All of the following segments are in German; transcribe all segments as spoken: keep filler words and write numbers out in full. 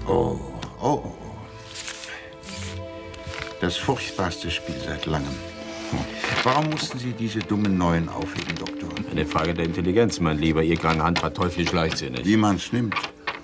Oh, oh, oh. Das furchtbarste Spiel seit langem. Warum mussten Sie diese dummen Neuen aufheben, Doktor? Eine Frage der Intelligenz, mein Lieber. Ihr kranke Hand war teuflisch leichtsinnig. Wie man's nimmt.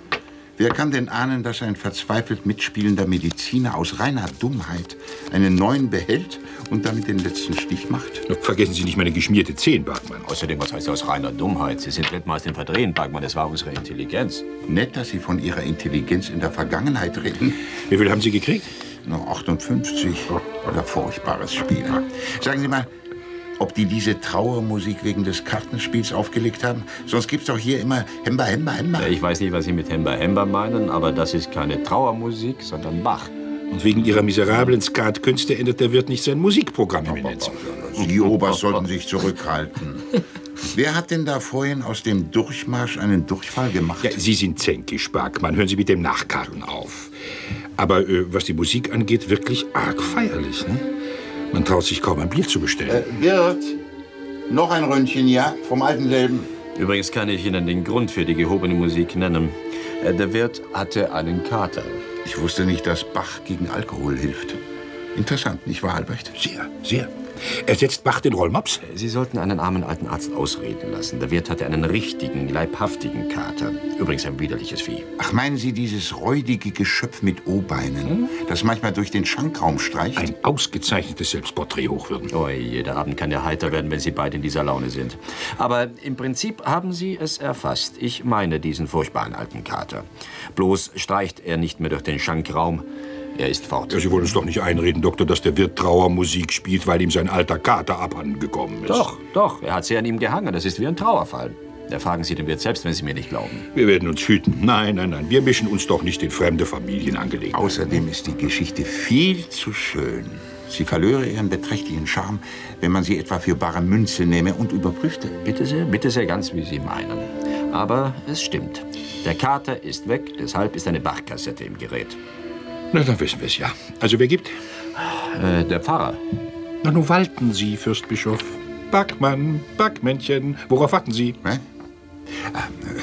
Wer kann denn ahnen, dass ein verzweifelt mitspielender Mediziner aus reiner Dummheit einen Neuen behält und damit den letzten Stich macht? Vergessen Sie nicht meine geschmierte Zehen, Bergmann. Außerdem, was heißt aus reiner Dummheit? Sie sind Weltmeister im Verdrehen, Bergmann. Das war unsere Intelligenz. Nett, dass Sie von Ihrer Intelligenz in der Vergangenheit reden. Wie viel haben Sie gekriegt? Noch achtundfünfzig. Oder furchtbares Spiel. Sagen Sie mal, ob die diese Trauermusik wegen des Kartenspiels aufgelegt haben? Sonst gibt's doch hier immer Hemba, Hemba, Hemba. Ich weiß nicht, was Sie mit Hemba, Hemba meinen, aber das ist keine Trauermusik, sondern Bach. Und wegen Ihrer miserablen Skatkünste ändert der Wirt nicht sein Musikprogramm, Eminenz. Sie, Oberst, sollten sich zurückhalten. Wer hat denn da vorhin aus dem Durchmarsch einen Durchfall gemacht? Ja, Sie sind zänkisch, Bergmann. Hören Sie mit dem Nachkarren auf. Aber äh, was die Musik angeht, wirklich arg feierlich, ne? Man traut sich kaum ein Bier zu bestellen. Äh, Wirt, noch ein Röntchen, ja? Vom alten selben. Übrigens kann ich Ihnen den Grund für die gehobene Musik nennen. Äh, Der Wirt hatte einen Kater. Ich wusste nicht, dass Bach gegen Alkohol hilft. Interessant, nicht wahr, Albrecht? Sehr, sehr. Ersetzt Bach den Rollmops? Sie sollten einen armen alten Arzt ausreden lassen. Der Wirt hatte einen richtigen, leibhaftigen Kater. Übrigens ein widerliches Vieh. Ach, meinen Sie dieses räudige Geschöpf mit O-Beinen, hm? das manchmal durch den Schankraum streicht? Ein ausgezeichnetes Selbstporträt hochwürden. Oh, jeder Abend kann ja heiter werden, wenn Sie beide in dieser Laune sind. Aber im Prinzip haben Sie es erfasst. Ich meine diesen furchtbaren alten Kater. Bloß streicht er nicht mehr durch den Schankraum. Er ist fort. Ja, Sie wollen uns doch nicht einreden, Doktor, dass der Wirt Trauermusik spielt, weil ihm sein alter Kater abhanden gekommen ist. Doch, doch. Er hat sehr an ihm gehangen. Das ist wie ein Trauerfall. Da fragen Sie den Wirt selbst, wenn Sie mir nicht glauben. Wir werden uns hüten. Nein, nein, nein. Wir mischen uns doch nicht in fremde Familienangelegenheiten. Außerdem ist die Geschichte viel zu schön. Sie verlöre ihren beträchtlichen Charme, wenn man sie etwa für bare Münze nehme und überprüfte. Bitte sehr, bitte sehr, ganz wie Sie meinen. Aber es stimmt. Der Kater ist weg, deshalb ist eine Bachkassette im Gerät. Na, dann wissen wir es ja. Also, wer gibt? Äh, der Pfarrer. Na, nun walten Sie, Fürstbischof. Backmann, Backmännchen. Worauf warten Sie? Hä? Ah,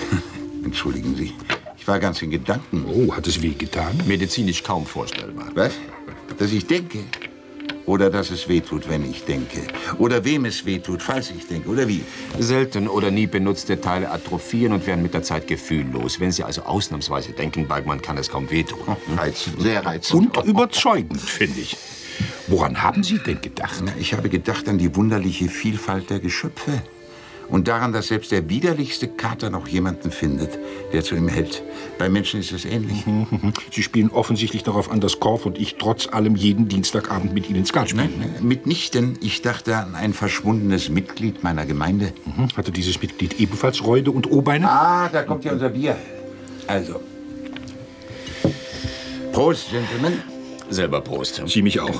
äh, entschuldigen Sie. Ich war ganz in Gedanken. Oh, hat es weh getan? Medizinisch kaum vorstellbar. Was? Dass ich denke? Oder dass es wehtut, wenn ich denke? Oder wem es wehtut, falls ich denke? Oder wie? Selten oder nie benutzte Teile atrophieren und werden mit der Zeit gefühllos. Wenn Sie also ausnahmsweise denken, Bergmann, kann es kaum wehtun. Oh, reizend, sehr reizend. Und überzeugend, finde ich. Woran haben Sie denn gedacht? Na, ich habe gedacht an die wunderliche Vielfalt der Geschöpfe. Und daran, dass selbst der widerlichste Kater noch jemanden findet, der zu ihm hält. Bei Menschen ist es ähnlich. Sie spielen offensichtlich darauf an, dass Korf und ich trotz allem jeden Dienstagabend mit Ihnen Skat spielen. Nein, mitnichten. Ich dachte an ein verschwundenes Mitglied meiner Gemeinde. Mhm. Hatte dieses Mitglied ebenfalls Räude und O-Beine? Ah, da kommt ja unser Bier. Also. Prost, Gentlemen. Selber Prost. Sie mich auch.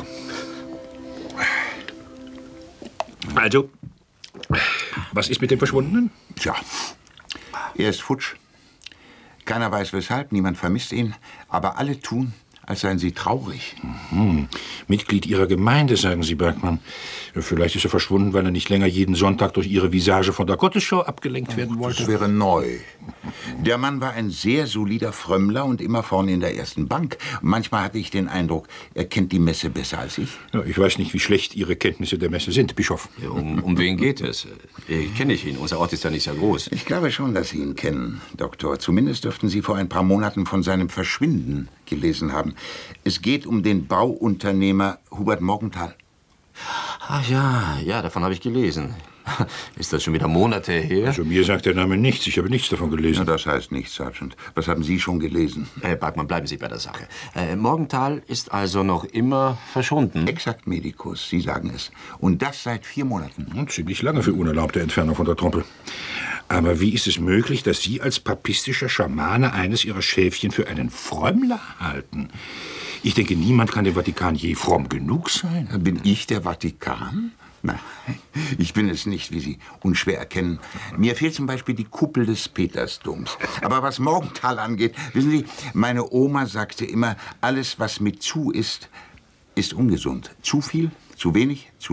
Also, was ist mit dem Verschwundenen? Tja, er ist futsch. Keiner weiß weshalb, niemand vermisst ihn. Aber alle tun, als seien sie traurig. Mhm. Mitglied Ihrer Gemeinde, sagen Sie, Bergmann. Vielleicht ist er verschwunden, weil er nicht länger jeden Sonntag durch Ihre Visage von der Gottesschau abgelenkt werden wollte. Das wäre neu. Der Mann war ein sehr solider Frömmler und immer vorne in der ersten Bank. Manchmal hatte ich den Eindruck, er kennt die Messe besser als ich. Ja, ich weiß nicht, wie schlecht Ihre Kenntnisse der Messe sind, Bischof. Ja, um, um wen geht es? Äh, kenne ich ihn. Unser Ort ist ja nicht sehr groß. Ich glaube schon, dass Sie ihn kennen, Doktor. Zumindest dürften Sie vor ein paar Monaten von seinem Verschwinden gelesen haben. Es geht um den Bauunternehmer Hubert Morgenthal. Ach ja, ja, davon habe ich gelesen. Ist das schon wieder Monate her? Also mir sagt der Name nichts. Ich habe nichts davon gelesen. Na, das heißt nichts, Sergeant. Was haben Sie schon gelesen? Herr Bergmann, bleiben Sie bei der Sache. Äh, Morgenthal ist also noch immer verschwunden. Exakt, Medikus. Sie sagen es. Und das seit vier Monaten. Und ziemlich lange für unerlaubte Entfernung von der Trompel. Aber wie ist es möglich, dass Sie als papistischer Schamane eines Ihrer Schäfchen für einen Frömmler halten? Ich denke, niemand kann dem Vatikan je fromm genug sein. Bin ich der Vatikan? Nein, ich bin es nicht, wie Sie unschwer erkennen. Mir fehlt zum Beispiel die Kuppel des Petersdoms. Aber was Morgenthal angeht, wissen Sie, meine Oma sagte immer, alles, was mit zu ist, ist ungesund. Zu viel, zu wenig, zu laut,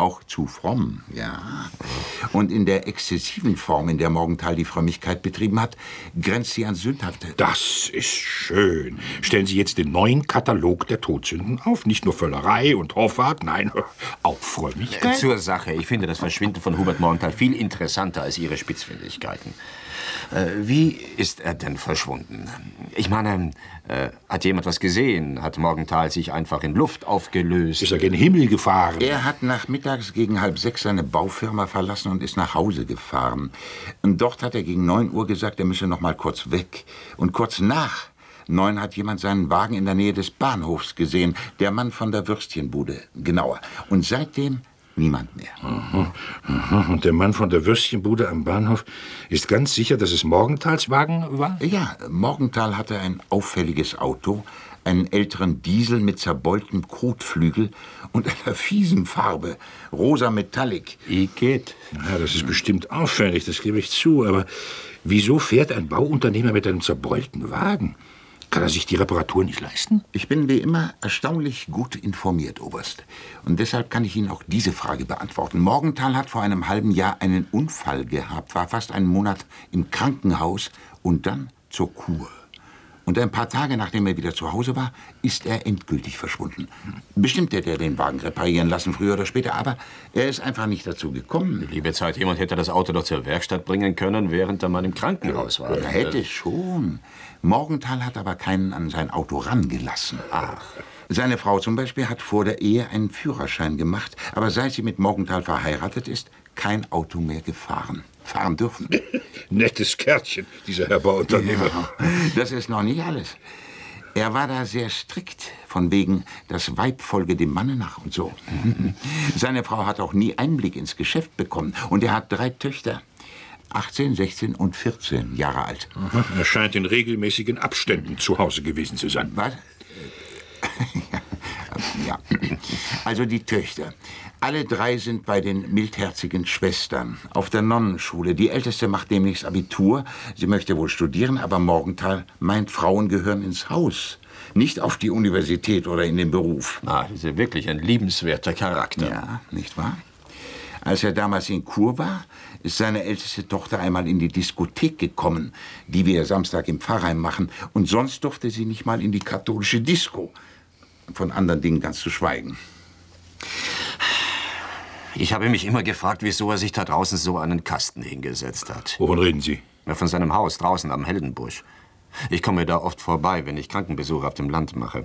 Auch zu fromm, ja. Und in der exzessiven Form, in der Morgenthal die Frömmigkeit betrieben hat, grenzt sie an Sündhafte. Das ist schön. Stellen Sie jetzt den neuen Katalog der Todsünden auf. Nicht nur Völlerei und Hoffart, nein, auch Frömmigkeit. Zur Sache. Ich finde das Verschwinden von Hubert Morgenthal viel interessanter als Ihre Spitzfindigkeiten. Äh, wie ist er denn verschwunden? Ich meine, äh, hat jemand was gesehen? Hat Morgenthal sich einfach in Luft aufgelöst? Ist er gen Himmel gefahren? Er hat nachmittags gegen halb sechs seine Baufirma verlassen und ist nach Hause gefahren. Und dort hat er gegen neun Uhr gesagt, er müsse noch mal kurz weg. Und kurz nach neun hat jemand seinen Wagen in der Nähe des Bahnhofs gesehen. Der Mann von der Würstchenbude, genauer. Und seitdem niemand mehr. Aha, aha. Und der Mann von der Würstchenbude am Bahnhof ist ganz sicher, dass es Morgenthals Wagen war? Ja, Morgenthal hatte ein auffälliges Auto, einen älteren Diesel mit zerbeultem Kotflügel und einer fiesen Farbe, rosa Metallic. Igitt. Ja, das ist bestimmt auffällig, das gebe ich zu. Aber wieso fährt ein Bauunternehmer mit einem zerbeulten Wagen? Kann er sich die Reparatur nicht leisten? Ich bin wie immer erstaunlich gut informiert, Oberst. Und deshalb kann ich Ihnen auch diese Frage beantworten. Morgenthal hat vor einem halben Jahr einen Unfall gehabt, war fast einen Monat im Krankenhaus und dann zur Kur. Und ein paar Tage, nachdem er wieder zu Hause war, ist er endgültig verschwunden. Bestimmt hätte er den Wagen reparieren lassen, früher oder später, aber er ist einfach nicht dazu gekommen. Liebe Zeit, jemand hätte das Auto doch zur Werkstatt bringen können, während der Mann im Krankenhaus war. Er hätte schon. Morgenthal hat aber keinen an sein Auto rangelassen. Ach. Seine Frau zum Beispiel hat vor der Ehe einen Führerschein gemacht, aber seit sie mit Morgenthal verheiratet ist, kein Auto mehr gefahren. Fahren dürfen. Nettes Kärtchen, dieser Herr Bauunternehmer. Ja, das ist noch nicht alles. Er war da sehr strikt, von wegen, das Weib folge dem Manne nach und so. Seine Frau hat auch nie Einblick ins Geschäft bekommen. Und er hat drei Töchter. achtzehn, sechzehn und vierzehn Jahre alt. Aha, er scheint in regelmäßigen Abständen zu Hause gewesen zu sein. Was? Ja, also die Töchter. Alle drei sind bei den mildherzigen Schwestern auf der Nonnenschule. Die Älteste macht demnächst Abitur. Sie möchte wohl studieren, aber Morgenthal meint, Frauen gehören ins Haus. Nicht auf die Universität oder in den Beruf. Ah, das ist ja wirklich ein liebenswerter Charakter. Ja, nicht wahr? Als er damals in Kur war, ist seine älteste Tochter einmal in die Diskothek gekommen, die wir Samstag im Pfarrheim machen. Und sonst durfte sie nicht mal in die katholische Disco. Von anderen Dingen ganz zu schweigen. Ich habe mich immer gefragt, wieso er sich da draußen so einen Kasten hingesetzt hat. Wovon reden Sie? Ja, von seinem Haus draußen am Heldenbusch. Ich komme da oft vorbei, wenn ich Krankenbesuche auf dem Land mache.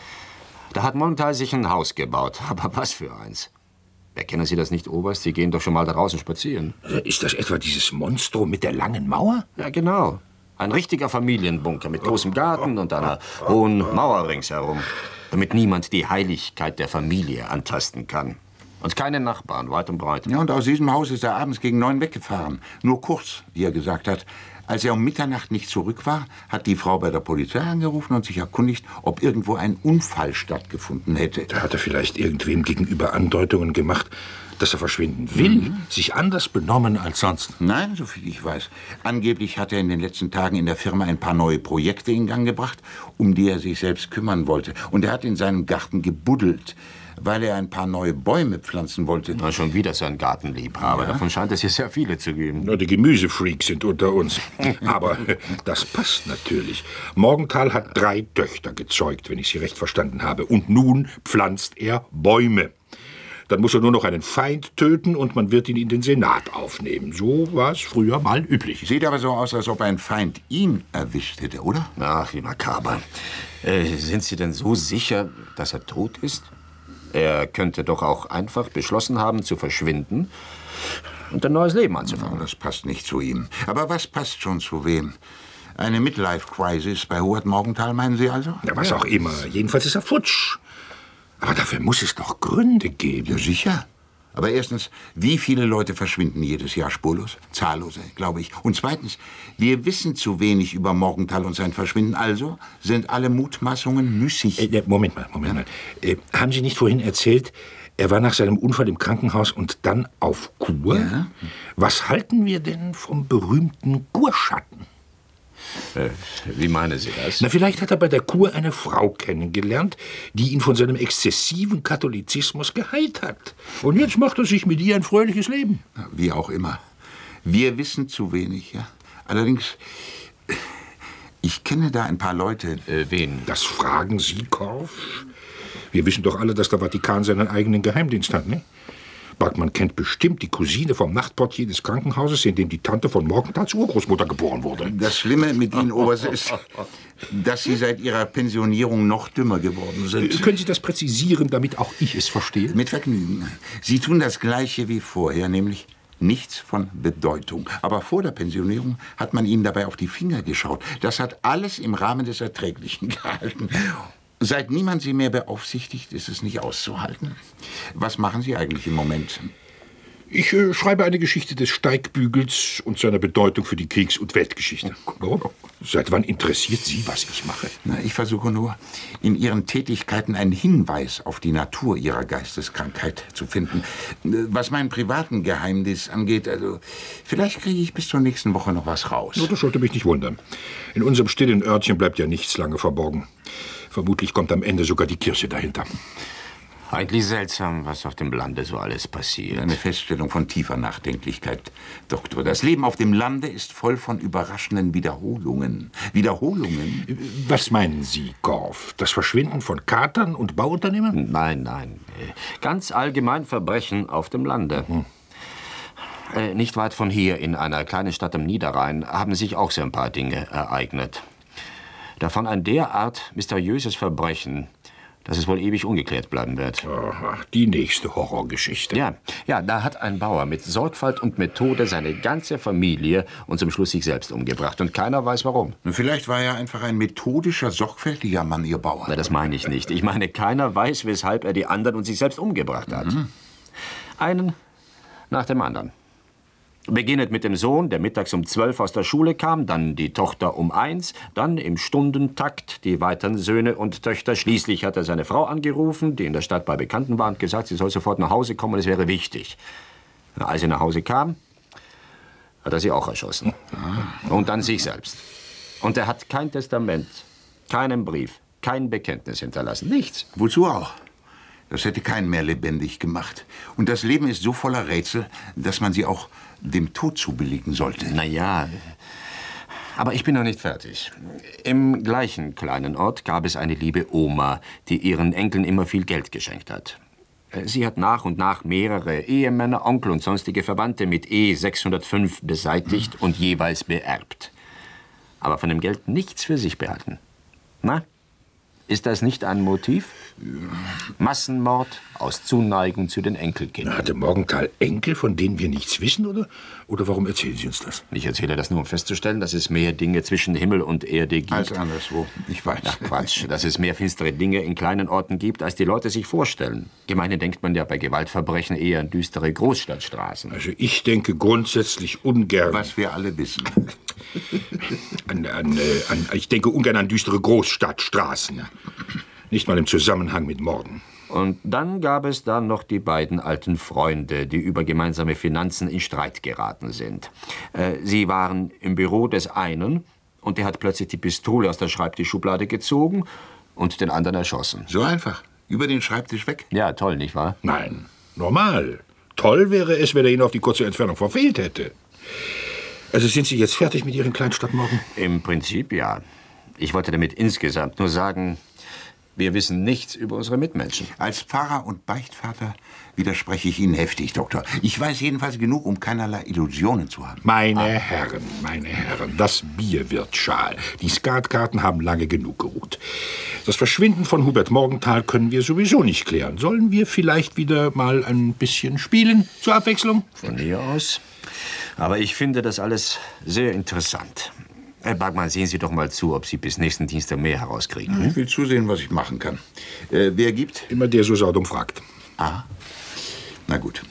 Da hat Morgenthal sich ein Haus gebaut. Aber was für eins? Erkennen Sie das nicht, Oberst? Sie gehen doch schon mal da draußen spazieren. Ist das etwa dieses Monstrum mit der langen Mauer? Ja, genau. Ein richtiger Familienbunker mit großem Garten und einer hohen Mauer ringsherum, damit niemand die Heiligkeit der Familie antasten kann. Und keine Nachbarn, weit und breit. Ja, und aus diesem Haus ist er abends gegen neun weggefahren. Nur kurz, wie er gesagt hat. Als er um Mitternacht nicht zurück war, hat die Frau bei der Polizei angerufen und sich erkundigt, ob irgendwo ein Unfall stattgefunden hätte. Da hat er vielleicht irgendwem gegenüber Andeutungen gemacht, dass er verschwinden will, mhm. sich anders benommen als sonst. Nein, soviel ich weiß. Angeblich hat er in den letzten Tagen in der Firma ein paar neue Projekte in Gang gebracht, um die er sich selbst kümmern wollte. Und er hat in seinem Garten gebuddelt, weil er ein paar neue Bäume pflanzen wollte. Na, schon wieder so ein Gartenliebhaber. Ja. Davon scheint es hier sehr viele zu geben. Nur die Gemüsefreaks sind unter uns. Aber das passt natürlich. Morgenthal hat drei Töchter gezeugt, wenn ich sie recht verstanden habe. Und nun pflanzt er Bäume. Dann muss er nur noch einen Feind töten und man wird ihn in den Senat aufnehmen. So war es früher mal üblich. Sieht aber so aus, als ob ein Feind ihn erwischt hätte, oder? Ach, wie makaber. Äh, sind Sie denn so sicher, dass er tot ist? Er könnte doch auch einfach beschlossen haben, zu verschwinden und ein neues Leben anzufangen. Ja, das passt nicht zu ihm. Aber was passt schon zu wem? Eine Midlife-Crisis bei Hubert Morgenthal, meinen Sie also? Ja, was auch immer. Jedenfalls ist er futsch. Aber dafür muss es doch Gründe geben. Ja, sicher. Aber erstens, wie viele Leute verschwinden jedes Jahr spurlos? Zahllose, glaube ich. Und zweitens, wir wissen zu wenig über Morgenthal und sein Verschwinden. Also sind alle Mutmaßungen müßig. Äh, Moment mal, Moment mal. Äh, haben Sie nicht vorhin erzählt, er war nach seinem Unfall im Krankenhaus und dann auf Kur? Ja. Was halten wir denn vom berühmten Kurschatten? Äh, wie meinen Sie das? Na, vielleicht hat er bei der Kur eine Frau kennengelernt, die ihn von seinem exzessiven Katholizismus geheilt hat. Und jetzt macht er sich mit ihr ein fröhliches Leben. Wie auch immer. Wir wissen zu wenig, ja. Allerdings, ich kenne da ein paar Leute. Äh, wen? Das fragen Sie, Korff? Wir wissen doch alle, dass der Vatikan seinen eigenen Geheimdienst hat, ne? Bergmann kennt bestimmt die Cousine vom Nachtportier des Krankenhauses, in dem die Tante von Morgenthals Urgroßmutter geboren wurde. Das Schlimme mit Ihnen, Oberst, ist, dass Sie seit Ihrer Pensionierung noch dümmer geworden sind. Können Sie das präzisieren, damit auch ich es verstehe? Mit Vergnügen. Sie tun das Gleiche wie vorher, nämlich nichts von Bedeutung. Aber vor der Pensionierung hat man Ihnen dabei auf die Finger geschaut. Das hat alles im Rahmen des Erträglichen gehalten. Seit niemand Sie mehr beaufsichtigt, ist es nicht auszuhalten. Was machen Sie eigentlich im Moment? Ich äh, schreibe eine Geschichte des Steigbügels und seiner Bedeutung für die Kriegs- und Weltgeschichte. Warum? Seit wann interessiert Sie, was ich mache? Na, ich versuche nur, in Ihren Tätigkeiten einen Hinweis auf die Natur Ihrer Geisteskrankheit zu finden. Was meinen privaten Geheimnis angeht, also vielleicht kriege ich bis zur nächsten Woche noch was raus. No, das sollte mich nicht wundern. In unserem stillen Örtchen bleibt ja nichts lange verborgen. Vermutlich kommt am Ende sogar die Kirche dahinter. Eigentlich seltsam, was auf dem Lande so alles passiert. Eine Feststellung von tiefer Nachdenklichkeit, Doktor. Das Leben auf dem Lande ist voll von überraschenden Wiederholungen. Wiederholungen? Was meinen Sie, Korff? Das Verschwinden von Katern und Bauunternehmern? Nein, nein. Ganz allgemein Verbrechen auf dem Lande. Hm. Äh, nicht weit von hier, in einer kleinen Stadt am Niederrhein, haben sich auch so ein paar Dinge ereignet. Davon ein derart mysteriöses Verbrechen, dass es wohl ewig ungeklärt bleiben wird. Aha, die nächste Horrorgeschichte. Ja, ja, da hat ein Bauer mit Sorgfalt und Methode seine ganze Familie und zum Schluss sich selbst umgebracht. Und keiner weiß, warum. Vielleicht war er einfach ein methodischer, sorgfältiger Mann, Ihr Bauer. Na, das meine ich nicht. Ich meine, keiner weiß, weshalb er die anderen und sich selbst umgebracht hat. Mhm. Einen nach dem anderen. Beginnet mit dem Sohn, der mittags um zwölf aus der Schule kam, dann die Tochter um eins, dann im Stundentakt die weiteren Söhne und Töchter. Schließlich hat er seine Frau angerufen, die in der Stadt bei Bekannten war, und gesagt, sie soll sofort nach Hause kommen, es wäre wichtig. Als sie nach Hause kam, hat er sie auch erschossen. Und dann sich selbst. Und er hat kein Testament, keinen Brief, kein Bekenntnis hinterlassen, nichts. Wozu auch? Das hätte keinen mehr lebendig gemacht. Und das Leben ist so voller Rätsel, dass man sie auch dem Tod zubilligen sollte. Na ja, aber ich bin noch nicht fertig. Im gleichen kleinen Ort gab es eine liebe Oma, die ihren Enkeln immer viel Geld geschenkt hat. Sie hat nach und nach mehrere Ehemänner, Onkel und sonstige Verwandte mit E sechshundertfünf beseitigt hm. und jeweils beerbt. Aber von dem Geld nichts für sich behalten. Na? Ist das nicht ein Motiv? Massenmord aus Zuneigung zu den Enkelkindern. Hatte Morgenthal Enkel, von denen wir nichts wissen, oder? Oder warum erzählen Sie uns das? Ich erzähle das nur, um festzustellen, dass es mehr Dinge zwischen Himmel und Erde gibt. Als anderswo, ich weiß. Ach Quatsch, dass es mehr finstere Dinge in kleinen Orten gibt, als die Leute sich vorstellen. Gemeinhin denkt man ja bei Gewaltverbrechen eher an düstere Großstadtstraßen. Also ich denke grundsätzlich ungern... Was wir alle wissen. an, an, äh, an, ich denke ungern an düstere Großstadtstraßen. Nicht mal im Zusammenhang mit Morden. Und dann gab es da noch die beiden alten Freunde, die über gemeinsame Finanzen in Streit geraten sind. Äh, sie waren im Büro des einen und der hat plötzlich die Pistole aus der Schreibtischschublade gezogen und den anderen erschossen. So einfach? Über den Schreibtisch weg? Ja, toll, nicht wahr? Nein, normal. Toll wäre es, wenn er ihn auf die kurze Entfernung verfehlt hätte. Also sind Sie jetzt fertig mit Ihren Kleinstadtmorden? Im Prinzip ja. Ich wollte damit insgesamt nur sagen, wir wissen nichts über unsere Mitmenschen. Als Pfarrer und Beichtvater widerspreche ich Ihnen heftig, Doktor. Ich weiß jedenfalls genug, um keinerlei Illusionen zu haben. Meine ah. Herren, meine Herren, das Bier wird schal. Die Skatkarten haben lange genug geruht. Das Verschwinden von Hubert Morgenthal können wir sowieso nicht klären. Sollen wir vielleicht wieder mal ein bisschen spielen, zur Abwechslung? Von mir aus. Aber ich finde das alles sehr interessant. Herr Bergmann, sehen Sie doch mal zu, ob Sie bis nächsten Dienstag mehr herauskriegen. Hm? Ich will zusehen, was ich machen kann. Äh, wer gibt? Immer der so saudumm fragt. Ah, na gut.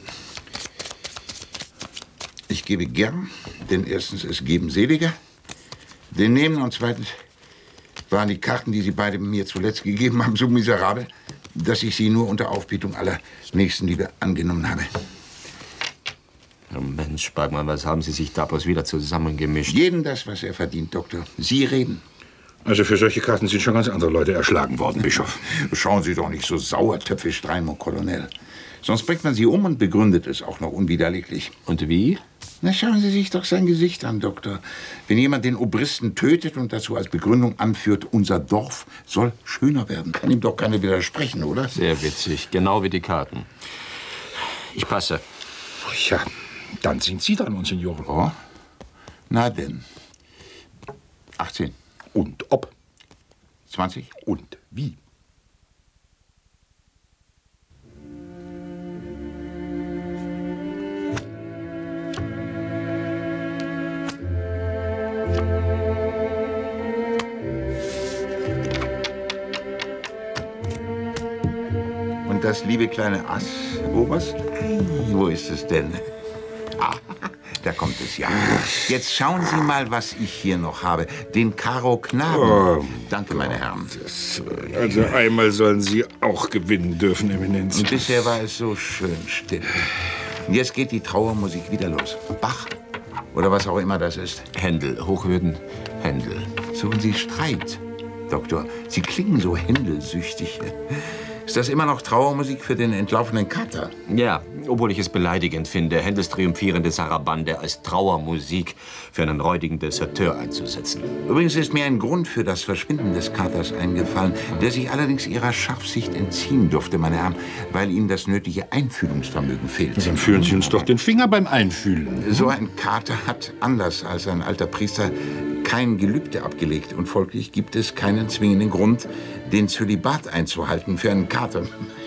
Ich gebe gern, denn erstens ist Geben seliger. Den Nehmen und zweitens waren die Karten, die Sie beide mir zuletzt gegeben haben, so miserabel, dass ich sie nur unter Aufbietung aller Nächstenliebe angenommen habe. Oh Mensch, Bergmann, was haben Sie sich da bloß wieder zusammengemischt? Jedem das, was er verdient, Doktor. Sie reden. Also für solche Karten sind schon ganz andere Leute erschlagen worden, Bischof. Schauen Sie doch nicht so sauertöpfisch rein, mon Colonel. Sonst bringt man Sie um und begründet es auch noch unwiderleglich. Und wie? Na, schauen Sie sich doch sein Gesicht an, Doktor. Wenn jemand den Obristen tötet und dazu als Begründung anführt, unser Dorf soll schöner werden, kann ihm doch keiner widersprechen, oder? Sehr witzig, genau wie die Karten. Ich passe. Ja, dann sind Sie dran, Monsignore. Oh, na denn. achtzehn. Und ob. zwanzig. Und wie. Und das liebe kleine Ass, Oberst? Wo ist es denn? Ah, da kommt es ja. Jetzt schauen Sie mal, was ich hier noch habe. Den Karo Knaben. Oh, Danke, meine Herren. Das, also einmal sollen Sie auch gewinnen dürfen, Eminenz. Und bisher war es so schön still. Und jetzt geht die Trauermusik wieder los. Bach oder was auch immer das ist. Händel, Hochwürden, Händel. Suchen Sie Streit, Doktor. Sie klingen so händelsüchtig. Ist das immer noch Trauermusik für den entlaufenen Kater? Ja, obwohl ich es beleidigend finde, Händels triumphierende Sarabande als Trauermusik für einen räudigen Deserteur einzusetzen. Übrigens ist mir ein Grund für das Verschwinden des Katers eingefallen, der sich allerdings Ihrer Scharfsicht entziehen durfte, meine Herren, weil ihm das nötige Einfühlungsvermögen fehlt. Dann führen Sie uns doch den Finger beim Einfühlen. So ein Kater hat, anders als ein alter Priester, kein Gelübde abgelegt. Und folglich gibt es keinen zwingenden Grund, den Zölibat einzuhalten für einen Kater.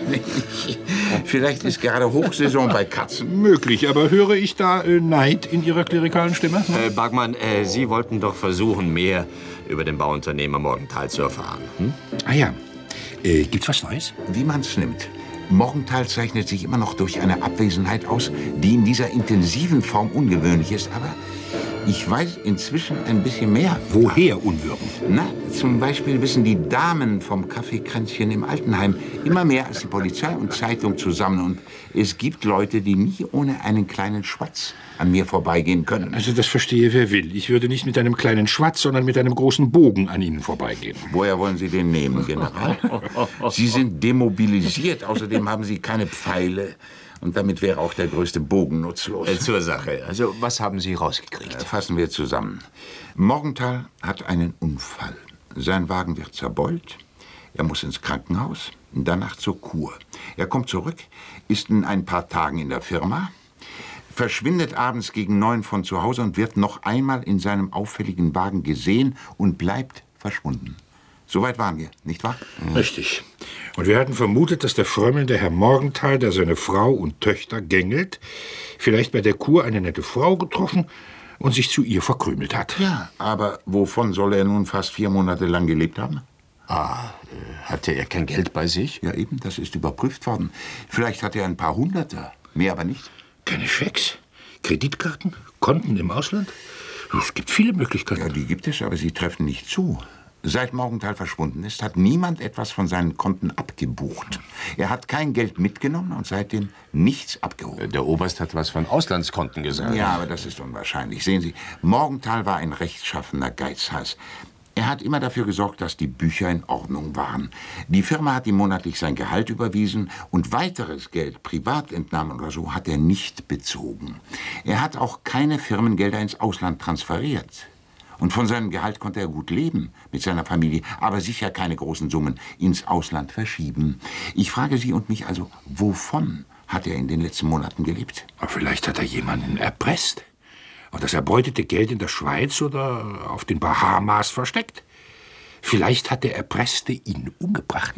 Vielleicht ist gerade Hochsaison bei Katzen. Möglich, aber höre ich da äh, Neid in Ihrer klerikalen Stimme? Äh, Bergmann, äh, Sie wollten doch versuchen, mehr über den Bauunternehmer Morgenthal zu erfahren. Hm? Ah ja. Äh, gibt's was Neues? Wie man's nimmt. Morgenthal zeichnet sich immer noch durch eine Abwesenheit aus, die in dieser intensiven Form ungewöhnlich ist. Aber ich weiß inzwischen ein bisschen mehr. Woher Unwürden? Na, zum Beispiel wissen die Damen vom Kaffeekränzchen im Altenheim immer mehr als die Polizei und Zeitung zusammen. Und es gibt Leute, die nie ohne einen kleinen Schwatz an mir vorbeigehen können. Also das verstehe wer will. Ich würde nicht mit einem kleinen Schwatz, sondern mit einem großen Bogen an Ihnen vorbeigehen. Woher wollen Sie den nehmen, General? Sie sind demobilisiert. Außerdem haben Sie keine Pfeile. Und damit wäre auch der größte Bogen nutzlos. Äh, zur Sache. Also, was haben Sie rausgekriegt? Äh, fassen wir zusammen. Morgenthal hat einen Unfall. Sein Wagen wird zerbeult. Er muss ins Krankenhaus, danach zur Kur. Er kommt zurück, ist in ein paar Tagen in der Firma, verschwindet abends gegen neun von zu Hause und wird noch einmal in seinem auffälligen Wagen gesehen und bleibt verschwunden. Soweit waren wir, nicht wahr? Richtig. Und wir hatten vermutet, dass der frömmelnde Herr Morgenthal, der seine Frau und Töchter gängelt, vielleicht bei der Kur eine nette Frau getroffen und sich zu ihr verkrümelt hat. Ja, aber wovon soll er nun fast vier Monate lang gelebt haben? Ah, äh, hatte er kein Geld bei sich? Ja, eben, das ist überprüft worden. Vielleicht hat er ein paar Hunderter, mehr aber nicht. Keine Schecks? Kreditkarten? Konten im Ausland? Es gibt viele Möglichkeiten. Ja, die gibt es, aber sie treffen nicht zu. Seit Morgenthal verschwunden ist, hat niemand etwas von seinen Konten abgebucht. Er hat kein Geld mitgenommen und seitdem nichts abgehoben. Der Oberst hat was von Auslandskonten gesagt. Ja, aber das ist unwahrscheinlich. Sehen Sie, Morgenthal war ein rechtschaffener Geizhals. Er hat immer dafür gesorgt, dass die Bücher in Ordnung waren. Die Firma hat ihm monatlich sein Gehalt überwiesen und weiteres Geld, Privatentnahmen oder so, hat er nicht bezogen. Er hat auch keine Firmengelder ins Ausland transferiert. Und von seinem Gehalt konnte er gut leben mit seiner Familie, aber sicher keine großen Summen ins Ausland verschieben. Ich frage Sie und mich also, wovon hat er in den letzten Monaten gelebt? Aber vielleicht hat er jemanden erpresst. Und das erbeutete Geld in der Schweiz oder auf den Bahamas versteckt. Vielleicht hat der Erpresste ihn umgebracht.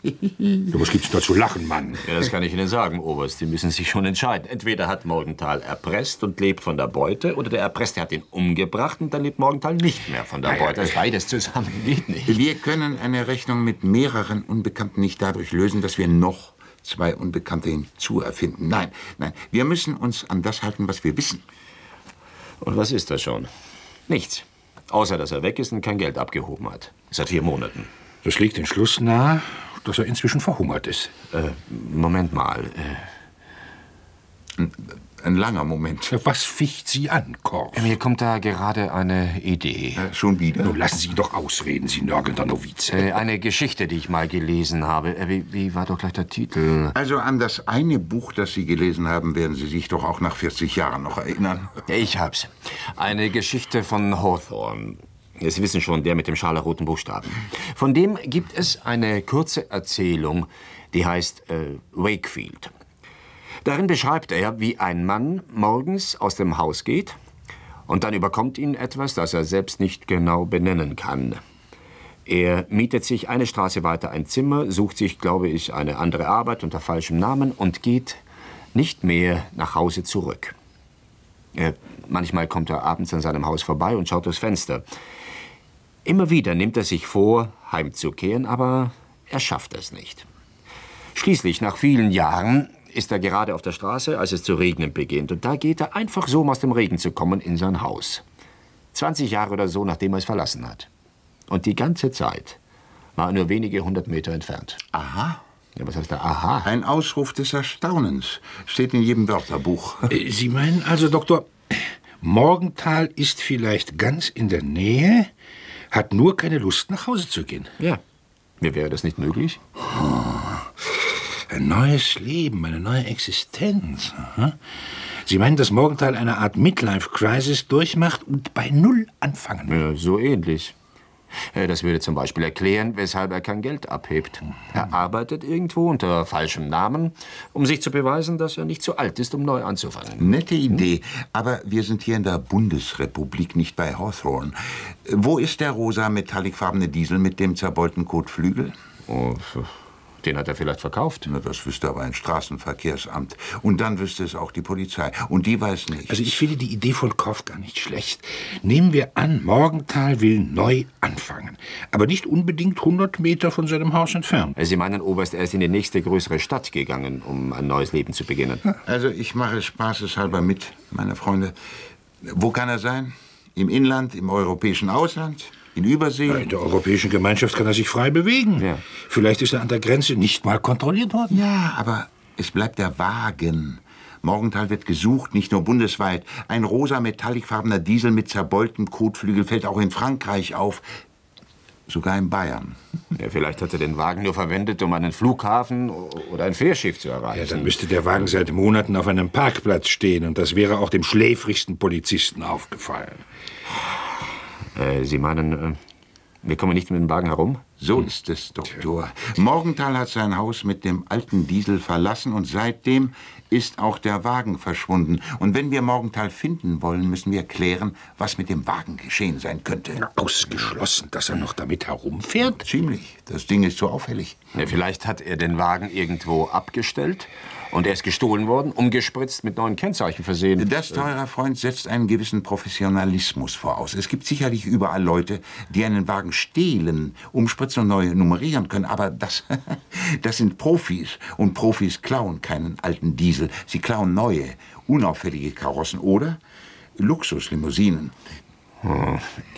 Ja, was gibt's da zu lachen, Mann? Ja, das kann ich Ihnen sagen, Oberst. Sie müssen sich schon entscheiden. Entweder hat Morgenthal erpresst und lebt von der Beute, oder der Erpresste hat ihn umgebracht und dann lebt Morgenthal nicht mehr von der Ja, ja, Beute. Das beides zusammen geht nicht. Wir können eine Rechnung mit mehreren Unbekannten nicht dadurch lösen, dass wir noch zwei Unbekannte hinzuerfinden. Nein, nein, wir müssen uns an das halten, was wir wissen. Und was ist das schon? Nichts. Außer, dass er weg ist und kein Geld abgehoben hat. Seit vier Monaten. Das legt den Schluss nahe, dass er inzwischen verhungert ist. Äh, Moment mal. Äh, Ein langer Moment. Was ficht Sie an, Korff? Mir kommt da gerade eine Idee. Äh, schon wieder? Nun lassen Sie ihn doch ausreden, Sie nörgelnder Novize. Äh, eine Geschichte, die ich mal gelesen habe. Äh, wie, wie war doch gleich der Titel? Also an das eine Buch, das Sie gelesen haben, werden Sie sich doch auch nach vierzig Jahren noch erinnern. Ich hab's. Eine Geschichte von Hawthorne. Sie wissen schon, der mit dem scharlachroten Buchstaben. Von dem gibt es eine kurze Erzählung, die heißt äh, Wakefield. Darin beschreibt er, wie ein Mann morgens aus dem Haus geht und dann überkommt ihn etwas, das er selbst nicht genau benennen kann. Er mietet sich eine Straße weiter ein Zimmer, sucht sich, glaube ich, eine andere Arbeit unter falschem Namen und geht nicht mehr nach Hause zurück. Äh, manchmal kommt er abends an seinem Haus vorbei und schaut durchs Fenster. Immer wieder nimmt er sich vor, heimzukehren, aber er schafft es nicht. Schließlich, nach vielen Jahren, ist er gerade auf der Straße, als es zu regnen beginnt. Und da geht er einfach so, um aus dem Regen zu kommen, in sein Haus. zwanzig Jahre oder so, nachdem er es verlassen hat. Und die ganze Zeit war er nur wenige hundert Meter entfernt. Aha. Ja, was heißt da aha? Ein Ausruf des Erstaunens. Steht in jedem Wörterbuch. Äh, Sie meinen also, Doktor, Morgenthal ist vielleicht ganz in der Nähe, hat nur keine Lust, nach Hause zu gehen. Ja. Mir wäre das nicht möglich? Ein neues Leben, eine neue Existenz. Aha. Sie meinen, dass Morgenthal eine Art Midlife-Crisis durchmacht und bei Null anfangen will? Ja, so ähnlich. Das würde zum Beispiel erklären, weshalb er kein Geld abhebt. Er arbeitet irgendwo unter falschem Namen, um sich zu beweisen, dass er nicht zu alt ist, um neu anzufangen. Nette Idee, aber wir sind hier in der Bundesrepublik, nicht bei Hawthorne. Wo ist der rosa metallicfarbene Diesel mit dem zerbeulten Kotflügel? Oh, den hat er vielleicht verkauft. Na, das wüsste aber ein Straßenverkehrsamt. Und dann wüsste es auch die Polizei. Und die weiß nicht. Also ich finde die Idee von Korff gar nicht schlecht. Nehmen wir an, Morgenthal will neu anfangen. Aber nicht unbedingt hundert Meter von seinem Haus entfernt. Sie meinen, Oberst, er ist in die nächste größere Stadt gegangen, um ein neues Leben zu beginnen. Also ich mache spaßeshalber mit, meine Freunde. Wo kann er sein? Im Inland, im europäischen Ausland? In Übersee? Ja, in der europäischen Gemeinschaft kann er sich frei bewegen. Ja. Vielleicht ist er an der Grenze nicht mal kontrolliert worden. Ja, aber es bleibt der Wagen. Morgenthal wird gesucht, nicht nur bundesweit. Ein rosa metallicfarbener Diesel mit zerbeultem Kotflügel fällt auch in Frankreich auf. Sogar in Bayern. Ja, vielleicht hat er den Wagen nur verwendet, um einen Flughafen oder ein Fährschiff zu erreichen. Ja, dann müsste der Wagen seit Monaten auf einem Parkplatz stehen. Und das wäre auch dem schläfrigsten Polizisten aufgefallen. Äh, Sie meinen, äh, wir kommen nicht mit dem Wagen herum? So ist es, Doktor. Morgenthal hat sein Haus mit dem alten Diesel verlassen und seitdem ist auch der Wagen verschwunden. Und wenn wir Morgenthal finden wollen, müssen wir klären, was mit dem Wagen geschehen sein könnte. Ja, ausgeschlossen, dass er noch damit herumfährt? Ziemlich. Das Ding ist so auffällig. Ja, vielleicht hat er den Wagen irgendwo abgestellt und er ist gestohlen worden, umgespritzt, mit neuen Kennzeichen versehen. Das, teurer Freund, setzt einen gewissen Professionalismus voraus. Es gibt sicherlich überall Leute, die einen Wagen stehlen, umspritzen und neu nummerieren können. Aber das, das sind Profis. Und Profis klauen keinen alten Diesel. Sie klauen neue, unauffällige Karossen oder Luxuslimousinen. Hm.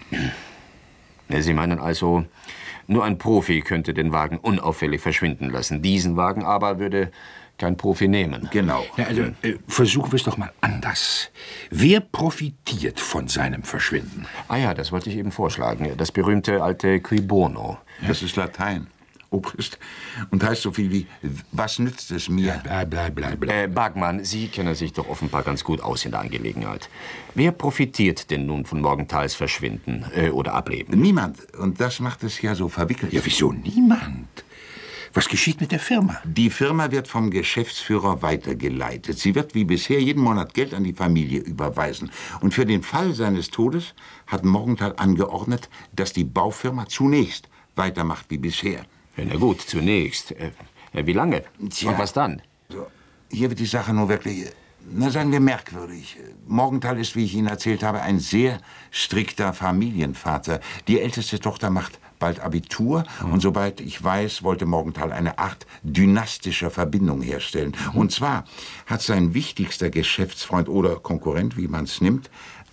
Ja, Sie meinen also, nur ein Profi könnte den Wagen unauffällig verschwinden lassen. Diesen Wagen aber würde kein Profi nehmen. Genau. Ja, also, äh, versuchen wir es doch mal anders. Wer profitiert von seinem Verschwinden? Ah ja, das wollte ich eben vorschlagen. Das berühmte alte Cui bono. Das ist Latein, Obrist. Und heißt so viel wie, was nützt es mir? Ja, bleib, bleib, bleib. Äh, Bergmann, Sie kennen sich doch offenbar ganz gut aus in der Angelegenheit. Wer profitiert denn nun von Morgenthals Verschwinden äh, oder Ableben? Niemand. Und das macht es ja so verwickelt. Ja, wieso niemand? Was geschieht mit der Firma? Die Firma wird vom Geschäftsführer weitergeleitet. Sie wird wie bisher jeden Monat Geld an die Familie überweisen. Und für den Fall seines Todes hat Morgenthal angeordnet, dass die Baufirma zunächst weitermacht wie bisher. Ja, na gut, zunächst. Äh, wie lange? Tja. Und was dann? So, hier wird die Sache nur wirklich, na sagen wir, merkwürdig. Morgenthal ist, wie ich Ihnen erzählt habe, ein sehr strikter Familienvater. Die älteste Tochter macht bald Abitur. Mhm. Und soweit ich weiß, wollte Morgenthal eine Art dynastischer Verbindung herstellen. Mhm. Und zwar hat sein wichtigster Geschäftsfreund oder Konkurrent, wie man es nimmt,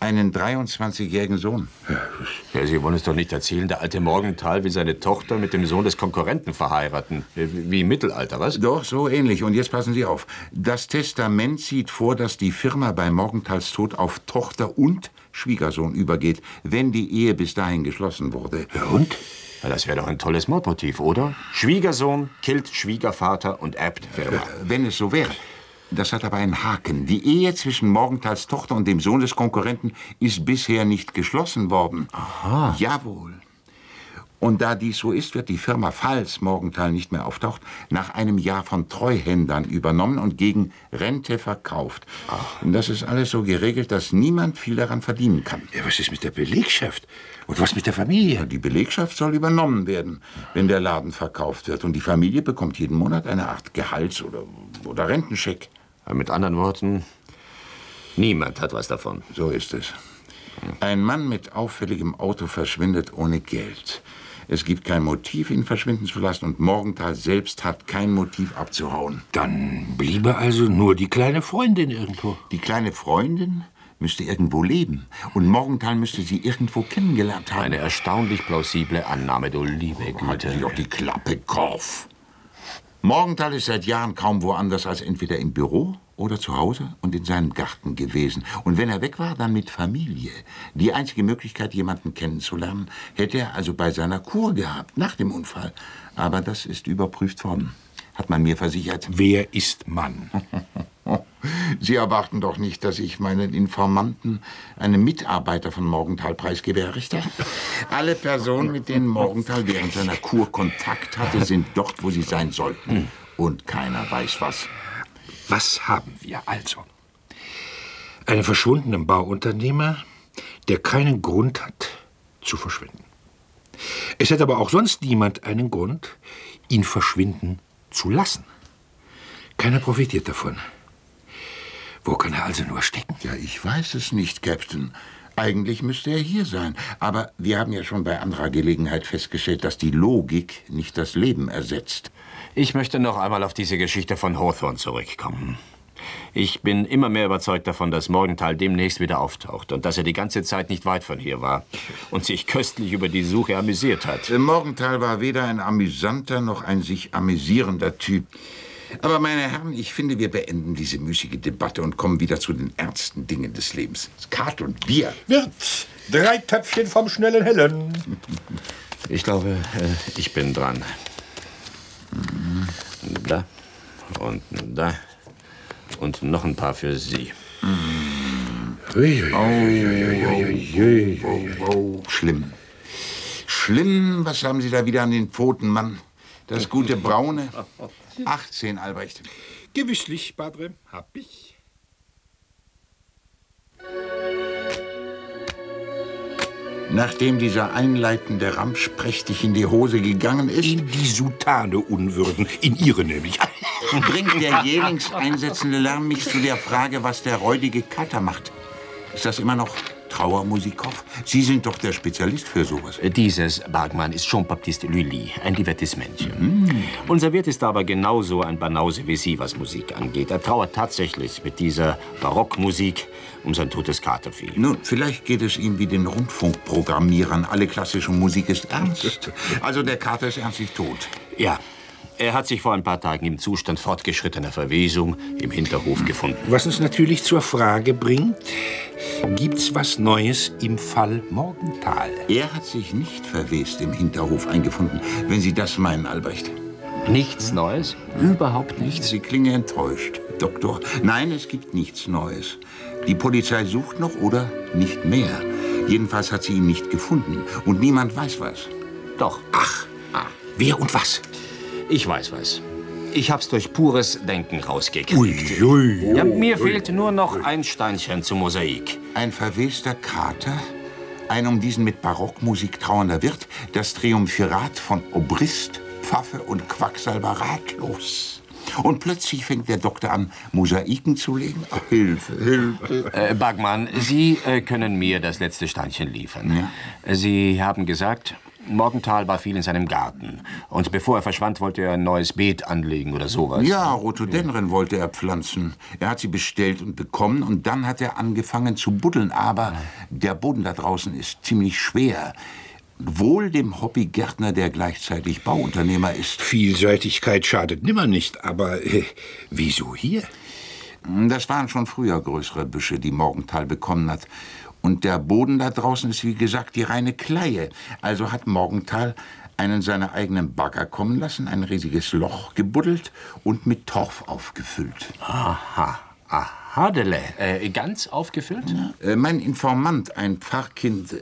Einen dreiundzwanzigjährigen Sohn. Ja, Sie wollen es doch nicht erzählen, der alte Morgenthal will seine Tochter mit dem Sohn des Konkurrenten verheiraten. Wie im Mittelalter, was? Doch, so ähnlich. Und jetzt passen Sie auf. Das Testament sieht vor, dass die Firma bei Morgenthals Tod auf Tochter und Schwiegersohn übergeht, wenn die Ehe bis dahin geschlossen wurde. Ja, und? Ja, das wäre doch ein tolles Mordmotiv, oder? Schwiegersohn killt Schwiegervater und erbt Firma. Äh, wenn es so wäre. Das hat aber einen Haken. Die Ehe zwischen Morgenthals Tochter und dem Sohn des Konkurrenten ist bisher nicht geschlossen worden. Aha. Jawohl. Und da dies so ist, wird die Firma, falls Morgenthal nicht mehr auftaucht, nach einem Jahr von Treuhändern übernommen und gegen Rente verkauft. Ach. Und das ist alles so geregelt, dass niemand viel daran verdienen kann. Ja, was ist mit der Belegschaft? Und was mit der Familie? Ja, die Belegschaft soll übernommen werden, wenn der Laden verkauft wird. Und die Familie bekommt jeden Monat eine Art Gehalts- oder, oder Rentenscheck. Mit anderen Worten, niemand hat was davon. So ist es. Ein Mann mit auffälligem Auto verschwindet ohne Geld. Es gibt kein Motiv, ihn verschwinden zu lassen, und Morgenthal selbst hat kein Motiv abzuhauen. Dann bliebe also nur die kleine Freundin irgendwo. Die kleine Freundin müsste irgendwo leben. Und Morgenthal müsste sie irgendwo kennengelernt haben. Eine erstaunlich plausible Annahme, du liebe Halt Güte. Sie doch die Klappe, Korf. Morgenthal ist seit Jahren kaum woanders als entweder im Büro oder zu Hause und in seinem Garten gewesen. Und wenn er weg war, dann mit Familie. Die einzige Möglichkeit, jemanden kennenzulernen, hätte er also bei seiner Kur gehabt, nach dem Unfall. Aber das ist überprüft worden, hat man mir versichert. Wer ist Mann? Sie erwarten doch nicht, dass ich meinen Informanten einem Mitarbeiter von Morgenthal preisgebe, Herr Richter. Alle Personen, mit denen Morgenthal während seiner Kur Kontakt hatte, sind dort, wo sie sein sollten. Und keiner weiß was. Was haben wir also? Einen verschwundenen Bauunternehmer, der keinen Grund hat, zu verschwinden. Es hat aber auch sonst niemand einen Grund, ihn verschwinden zu lassen. Keiner profitiert davon. Wo kann er also nur stecken? Ja, ich weiß es nicht, Captain. Eigentlich müsste er hier sein. Aber wir haben ja schon bei anderer Gelegenheit festgestellt, dass die Logik nicht das Leben ersetzt. Ich möchte noch einmal auf diese Geschichte von Hawthorne zurückkommen. Ich bin immer mehr überzeugt davon, dass Morgenthal demnächst wieder auftaucht und dass er die ganze Zeit nicht weit von hier war und sich köstlich über die Suche amüsiert hat. Morgenthal war weder ein amüsanter noch ein sich amüsierender Typ. Aber, meine Herren, ich finde, wir beenden diese müßige Debatte und kommen wieder zu den ernsten Dingen des Lebens. Skat und Bier. Wirt, drei Töpfchen vom schnellen Hellen. Ich glaube, ich bin dran. Da und da und noch ein paar für Sie. Oh, schlimm. Schlimm, was haben Sie da wieder an den Pfoten, Mann? Das gute Braune. achtzehn, Albrecht. Gewisslich, Padre, hab ich. Nachdem dieser einleitende Ramsch prächtig in die Hose gegangen ist, In die Soutane unwürden, in ihre nämlich. bringt der jählings einsetzende Lärm mich zu der Frage, was der räudige Kater macht. Ist das immer noch Trauermusikhoff? Sie sind doch der Spezialist für sowas. Dieses, Bergmann, ist Jean-Baptiste Lully, ein Divertissementchen. Mm. Unser Wirt ist aber genauso ein Banause wie Sie, was Musik angeht. Er trauert tatsächlich mit dieser Barockmusik um sein totes Katervieh. Nun, vielleicht geht es ihm wie den Rundfunkprogrammierern. Alle klassische Musik ist ernst. Also der Kater ist ernstlich tot. Ja. Er hat sich vor ein paar Tagen im Zustand fortgeschrittener Verwesung im Hinterhof gefunden. Was uns natürlich zur Frage bringt, gibt's was Neues im Fall Morgenthal? Er hat sich nicht verwest im Hinterhof eingefunden, wenn Sie das meinen, Albrecht. Nichts Neues? Überhaupt nichts? Sie klingen enttäuscht, Doktor. Nein, es gibt nichts Neues. Die Polizei sucht noch oder nicht mehr. Jedenfalls hat sie ihn nicht gefunden. Und niemand weiß was. Doch. Ach, ah. Wer und was? Ich weiß was. Ich hab's durch pures Denken rausgekriegt. Ui, ui, Ja, mir fehlt nur noch ein Steinchen zum Mosaik. Ein verwester Kater, ein um diesen mit Barockmusik trauernder Wirt, das Triumphirat von Obrist, Pfaffe und Quacksalber ratlos. Und plötzlich fängt der Doktor an, Mosaiken zu legen. Ach, Hilfe, Hilfe. Äh, Bergmann, Sie äh, können mir das letzte Steinchen liefern. Ja? Sie haben gesagt, Morgenthal war viel in seinem Garten. Und bevor er verschwand, wollte er ein neues Beet anlegen oder sowas. Ja, Rhododendren wollte er pflanzen. Er hat sie bestellt und bekommen und dann hat er angefangen zu buddeln. Aber der Boden da draußen ist ziemlich schwer. Wohl dem Hobbygärtner, der gleichzeitig Bauunternehmer ist. Vielseitigkeit schadet nimmer nicht, aber äh, wieso hier? Das waren schon früher größere Büsche, die Morgenthal bekommen hat. Und der Boden da draußen ist, wie gesagt, die reine Kleie. Also hat Morgenthal einen seiner eigenen Bagger kommen lassen, ein riesiges Loch gebuddelt und mit Torf aufgefüllt. Aha, aha, Dele. Äh, ganz aufgefüllt? Ja. Äh, mein Informant, ein Pfarrkind,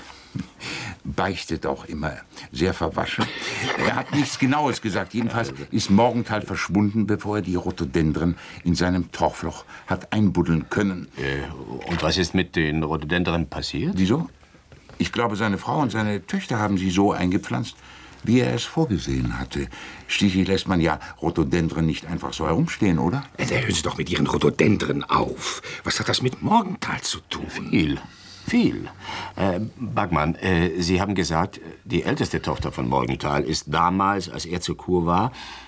beichtet auch immer sehr verwaschen. Er hat nichts Genaues gesagt. Jedenfalls ist Morgenthal verschwunden, bevor er die Rhododendren in seinem Torfloch hat einbuddeln können. Äh, und was ist mit den Rhododendren passiert? Wieso? Ich glaube, seine Frau und seine Töchter haben sie so eingepflanzt, wie er es vorgesehen hatte. Schließlich lässt man ja Rhododendren nicht einfach so herumstehen, oder? Da hören Sie doch mit Ihren Rhododendren auf. Was hat das mit Morgenthal zu tun? Viel. Viel. Äh, Bagmann, äh, Sie haben gesagt, die älteste Tochter von Morgenthal ist damals, als er zur Kur war,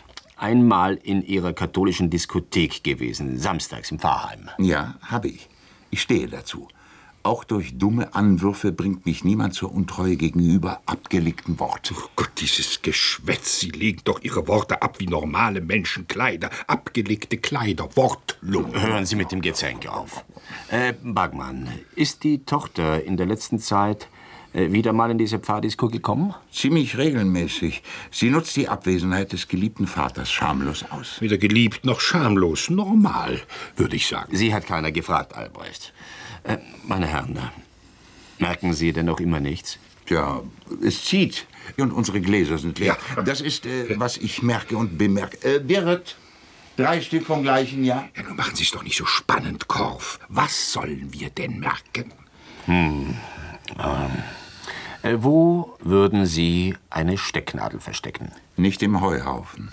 einmal in ihrer katholischen Diskothek gewesen, samstags im Pfarrheim. Ja, habe ich. Ich stehe dazu. Auch durch dumme Anwürfe bringt mich niemand zur Untreue gegenüber abgelegten Worten. Oh Gott, dieses Geschwätz. Sie legen doch Ihre Worte ab wie normale Menschen Kleider. Abgelegte Kleider, Wortlungen. Hören Sie mit dem Gezänk auf. Äh, Bagmann, ist die Tochter in der letzten Zeit äh, wieder mal in diese Pfarrdisco gekommen? Ziemlich regelmäßig. Sie nutzt die Abwesenheit des geliebten Vaters schamlos aus. Weder geliebt noch schamlos. Normal, würde ich sagen. Sie hat keiner gefragt, Albrecht. Äh, meine Herren, merken Sie denn noch immer nichts? Tja, es zieht. Und unsere Gläser sind leer. Ja. Das ist, äh, was ich merke und bemerke. Äh, Wirt, drei Stück vom gleichen, ja? Ja, nun machen Sie es doch nicht so spannend, Korf. Was sollen wir denn merken? Hm. Ähm, äh, wo würden Sie eine Stecknadel verstecken? Nicht im Heuhaufen.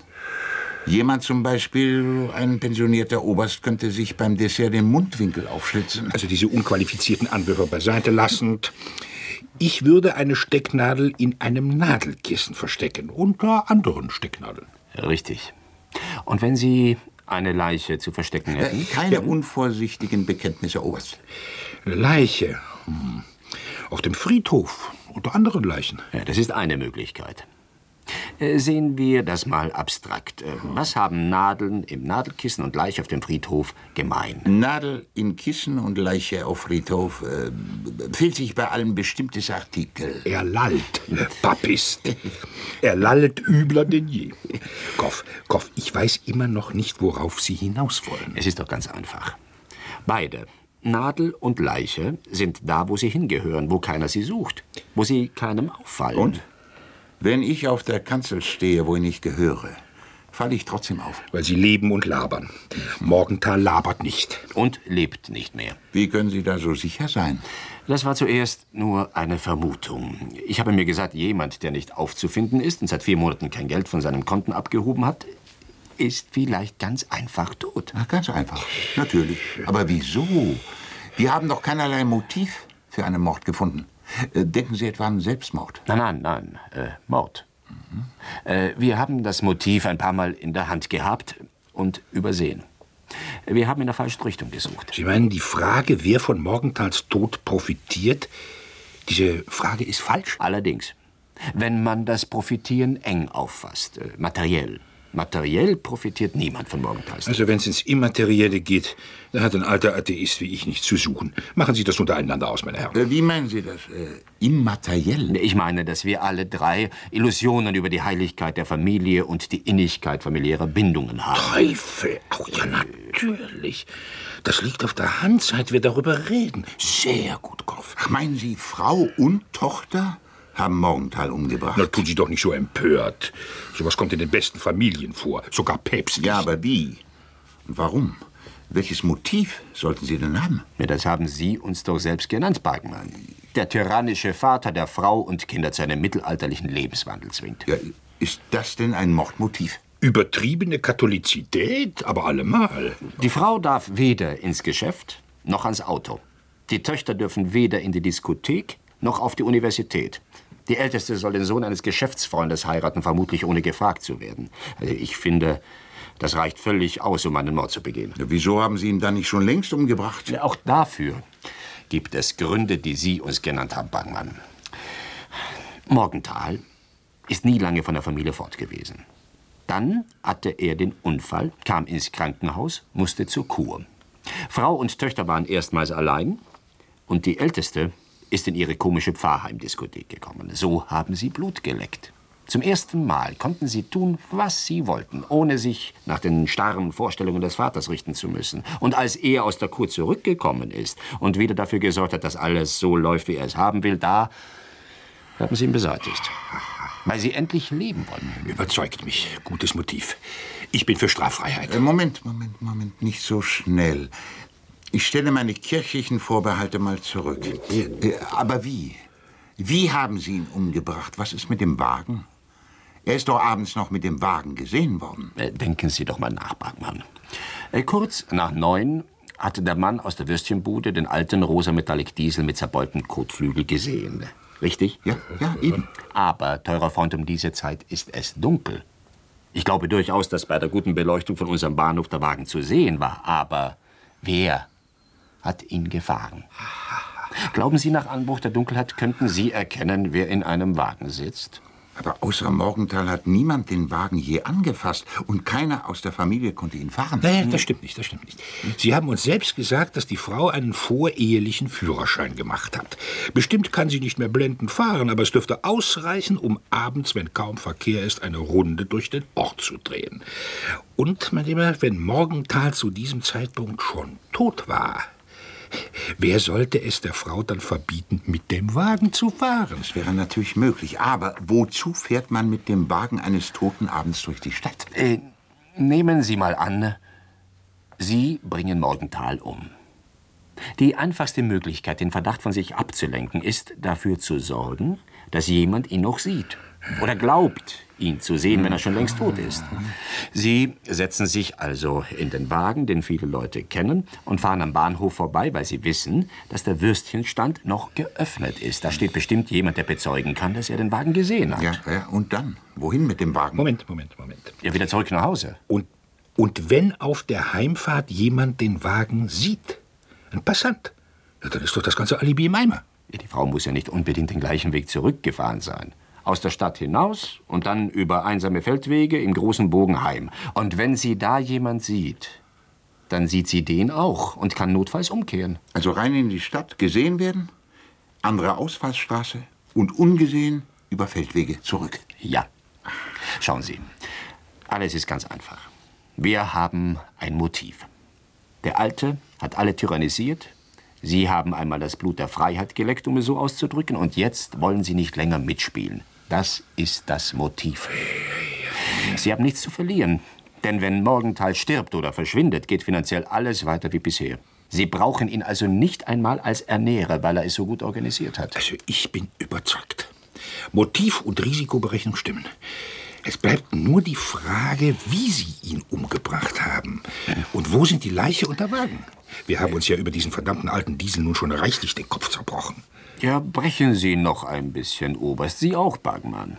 Jemand zum Beispiel, ein pensionierter Oberst, könnte sich beim Dessert den Mundwinkel aufschlitzen. Also diese unqualifizierten Anwürfe beiseite lassend. Ich würde eine Stecknadel in einem Nadelkissen verstecken, unter anderen Stecknadeln. Richtig. Und wenn Sie eine Leiche zu verstecken hätten? Äh, keine ja. unvorsichtigen Bekenntnisse, Oberst. Eine Leiche? Hm. Auf dem Friedhof, unter anderen Leichen. Ja, das ist eine Möglichkeit. Sehen wir das mal abstrakt. Was haben Nadeln im Nadelkissen und Leiche auf dem Friedhof gemein? Nadel in Kissen und Leiche auf Friedhof äh, fehlt sich bei allem bestimmtes Artikel. Er lallt, Papist. Er lallt übler denn je. Koff, Koff, ich weiß immer noch nicht, worauf Sie hinaus wollen. Es ist doch ganz einfach. Beide, Nadel und Leiche, sind da, wo sie hingehören, wo keiner sie sucht, wo sie keinem auffallen. Und? Wenn ich auf der Kanzel stehe, wo ich nicht gehöre, falle ich trotzdem auf. Weil Sie leben und labern. Morgenthal labert nicht. Und lebt nicht mehr. Wie können Sie da so sicher sein? Das war zuerst nur eine Vermutung. Ich habe mir gesagt, jemand, der nicht aufzufinden ist und seit vier Monaten kein Geld von seinen Konten abgehoben hat, ist vielleicht ganz einfach tot. Ach, ganz einfach, natürlich. Aber wieso? Wir haben doch keinerlei Motiv für einen Mord gefunden. Denken Sie etwa an Selbstmord? Nein, nein, nein, äh, Mord. Mhm. Äh, wir haben das Motiv ein paar Mal in der Hand gehabt und übersehen. Wir haben in der falschen Richtung gesucht. Sie meinen, die Frage, wer von Morgenthals Tod profitiert, diese Frage ist falsch? Allerdings. Wenn man das Profitieren eng auffasst, äh, materiell. Materiell profitiert niemand von Morgenthals. Also wenn es ins Immaterielle geht, dann hat ein alter Atheist wie ich nichts zu suchen. Machen Sie das untereinander aus, meine Herren. Äh, wie meinen Sie das? Äh, immateriell? Ich meine, dass wir alle drei Illusionen über die Heiligkeit der Familie und die Innigkeit familiärer Bindungen haben. Teufel! Auch ja, natürlich. Das liegt auf der Hand, seit wir darüber reden. Sehr gut, Kopf. Ach, meinen Sie, Frau und Tochter haben Morgenthal umgebracht? Na, tun Sie doch nicht so empört. Sowas kommt in den besten Familien vor, sogar päpstlich. Ja, aber wie? Und warum? Welches Motiv sollten Sie denn haben? Ja, das haben Sie uns doch selbst genannt, Bagmann. Der tyrannische Vater, der Frau und Kinder zu einem mittelalterlichen Lebenswandel zwingt. Ja, ist das denn ein Mordmotiv? Übertriebene Katholizität, aber allemal. Die Frau darf weder ins Geschäft noch ans Auto. Die Töchter dürfen weder in die Diskothek noch auf die Universität. Die Älteste soll den Sohn eines Geschäftsfreundes heiraten, vermutlich ohne gefragt zu werden. Also ich finde, das reicht völlig aus, um einen Mord zu begehen. Ja, wieso haben Sie ihn dann nicht schon längst umgebracht? Ja, auch dafür gibt es Gründe, die Sie uns genannt haben, Bangmann. Morgenthal ist nie lange von der Familie fort gewesen. Dann hatte er den Unfall, kam ins Krankenhaus, musste zur Kur. Frau und Töchter waren erstmals allein und die Älteste ist in ihre komische Pfarrheimdiskothek gekommen. So haben sie Blut geleckt. Zum ersten Mal konnten sie tun, was sie wollten, ohne sich nach den starren Vorstellungen des Vaters richten zu müssen. Und als er aus der Kur zurückgekommen ist und wieder dafür gesorgt hat, dass alles so läuft, wie er es haben will, da haben sie ihn beseitigt. Weil sie endlich leben wollen. Überzeugt mich. Gutes Motiv. Ich bin für Straffreiheit. Äh, Moment, Moment, Moment. Nicht so schnell. Ich stelle meine kirchlichen Vorbehalte mal zurück. Äh, aber wie? Wie haben Sie ihn umgebracht? Was ist mit dem Wagen? Er ist doch abends noch mit dem Wagen gesehen worden. Äh, denken Sie doch mal nach, Bachmann. Äh, kurz nach neun hatte der Mann aus der Würstchenbude den alten rosa Metallic Diesel mit zerbeultem Kotflügel gesehen. Richtig? Ja, ja, eben. Aber, teurer Freund, um diese Zeit ist es dunkel. Ich glaube durchaus, dass bei der guten Beleuchtung von unserem Bahnhof der Wagen zu sehen war. Aber wer hat ihn gefahren? Glauben Sie, nach Anbruch der Dunkelheit könnten Sie erkennen, wer in einem Wagen sitzt? Aber außer Morgenthal hat niemand den Wagen je angefasst. Und keiner aus der Familie konnte ihn fahren. Nein, das stimmt nicht, das stimmt nicht. Sie haben uns selbst gesagt, dass die Frau einen vorehelichen Führerschein gemacht hat. Bestimmt kann sie nicht mehr blendend fahren, aber es dürfte ausreichen, um abends, wenn kaum Verkehr ist, eine Runde durch den Ort zu drehen. Und, mein Lieber, wenn Morgenthal zu diesem Zeitpunkt schon tot war, wer sollte es der Frau dann verbieten, mit dem Wagen zu fahren? Das wäre natürlich möglich. Aber wozu fährt man mit dem Wagen eines Toten abends durch die Stadt? Äh, nehmen Sie mal an, Sie bringen Morgenthal um. Die einfachste Möglichkeit, den Verdacht von sich abzulenken, ist, dafür zu sorgen, dass jemand ihn noch sieht. Oder glaubt, ihn zu sehen, wenn er schon längst tot ist. Sie setzen sich also in den Wagen, den viele Leute kennen, und fahren am Bahnhof vorbei, weil sie wissen, dass der Würstchenstand noch geöffnet ist. Da steht bestimmt jemand, der bezeugen kann, dass er den Wagen gesehen hat. Ja, ja, und dann? Wohin mit dem Wagen? Moment, Moment, Moment. Ja, wieder zurück nach Hause. Und, und wenn auf der Heimfahrt jemand den Wagen sieht, ein Passant, ja, dann ist doch das ganze Alibi im Eimer. Ja, die Frau muss ja nicht unbedingt den gleichen Weg zurückgefahren sein. Aus der Stadt hinaus und dann über einsame Feldwege im großen Bogen heim. Und wenn sie da jemand sieht, dann sieht sie den auch und kann notfalls umkehren. Also rein in die Stadt, gesehen werden, andere Ausfallsstraße und ungesehen über Feldwege zurück. Ja. Schauen Sie, alles ist ganz einfach. Wir haben ein Motiv. Der Alte hat alle tyrannisiert. Sie haben einmal das Blut der Freiheit geleckt, um es so auszudrücken. Und jetzt wollen Sie nicht länger mitspielen. Das ist das Motiv. Sie haben nichts zu verlieren. Denn wenn Morgenthal stirbt oder verschwindet, geht finanziell alles weiter wie bisher. Sie brauchen ihn also nicht einmal als Ernährer, weil er es so gut organisiert hat. Also ich bin überzeugt. Motiv und Risikoberechnung stimmen. Es bleibt nur die Frage, wie Sie ihn umgebracht haben. Und wo sind die Leiche und der Wagen? Wir haben uns ja über diesen verdammten alten Diesel nun schon reichlich den Kopf zerbrochen. Ja, brechen Sie noch ein bisschen, Oberst. Sie auch, Bachmann.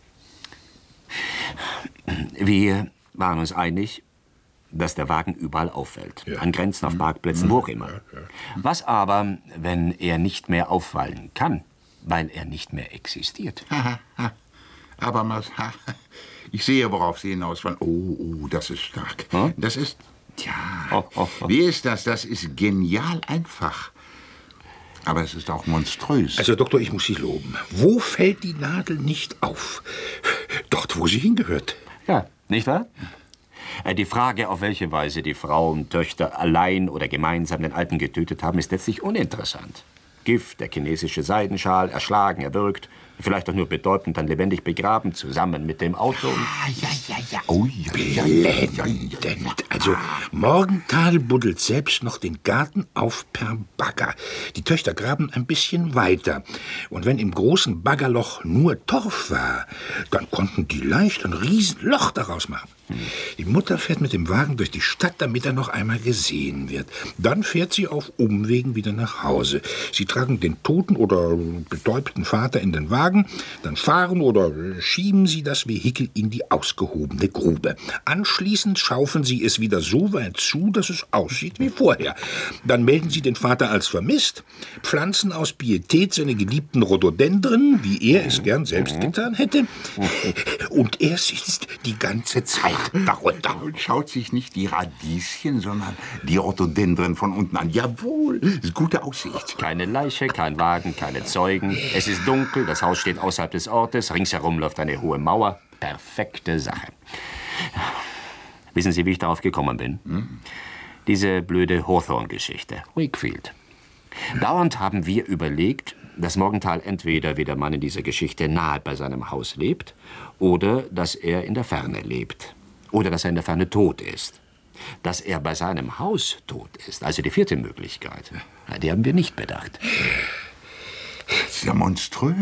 Wir waren uns einig, dass der Wagen überall auffällt. Ja. An Grenzen, auf Parkplätzen, wo auch immer. Ja, ja. Was aber, wenn er nicht mehr auffallen kann, weil er nicht mehr existiert? Ha, ha. Aber mal, ha, ich sehe, worauf Sie hinaus wollen. Oh, oh, das ist stark. Hm? Das ist, ja, oh, oh, oh. Wie ist das? Das ist genial einfach. Aber es ist auch monströs. Also, Doktor, ich muss Sie loben. Wo fällt die Nadel nicht auf? Dort, wo sie hingehört. Ja, nicht wahr? Die Frage, auf welche Weise die Frau und Töchter allein oder gemeinsam den Alten getötet haben, ist letztlich uninteressant. Gift, der chinesische Seidenschal, erschlagen, erwürgt, vielleicht auch nur bedeutend dann lebendig begraben, zusammen mit dem Auto. Ah, ja, ja, ja. Oh, ja, blendend. Also, Morgenthal buddelt selbst noch den Garten auf per Bagger. Die Töchter graben ein bisschen weiter. Und wenn im großen Baggerloch nur Torf war, dann konnten die leicht ein Riesenloch daraus machen. Hm. Die Mutter fährt mit dem Wagen durch die Stadt, damit er noch einmal gesehen wird. Dann fährt sie auf Umwegen wieder nach Hause. Sie tragen den toten oder betäubten Vater in den Wagen Wagen, dann fahren oder schieben Sie das Vehikel in die ausgehobene Grube. Anschließend schaufeln Sie es wieder so weit zu, dass es aussieht wie vorher. Dann melden Sie den Vater als vermisst, pflanzen aus Pietät seine geliebten Rhododendren, wie er es gern selbst getan hätte, und er sitzt die ganze Zeit darunter. Und schaut sich nicht die Radieschen, sondern die Rhododendren von unten an. Jawohl, ist gute Aussicht. Keine Leiche, kein Wagen, keine Zeugen. Es ist dunkel, das Haus steht außerhalb des Ortes, ringsherum läuft eine hohe Mauer. Perfekte Sache. Wissen Sie, wie ich darauf gekommen bin? Hm? Diese blöde Hawthorne-Geschichte. Wakefield. Dauernd haben wir überlegt, dass Morgenthal entweder wie der Mann in dieser Geschichte nahe bei seinem Haus lebt oder dass er in der Ferne lebt. Oder dass er in der Ferne tot ist. Dass er bei seinem Haus tot ist, also die vierte Möglichkeit, die haben wir nicht bedacht. Das ist ja monströs.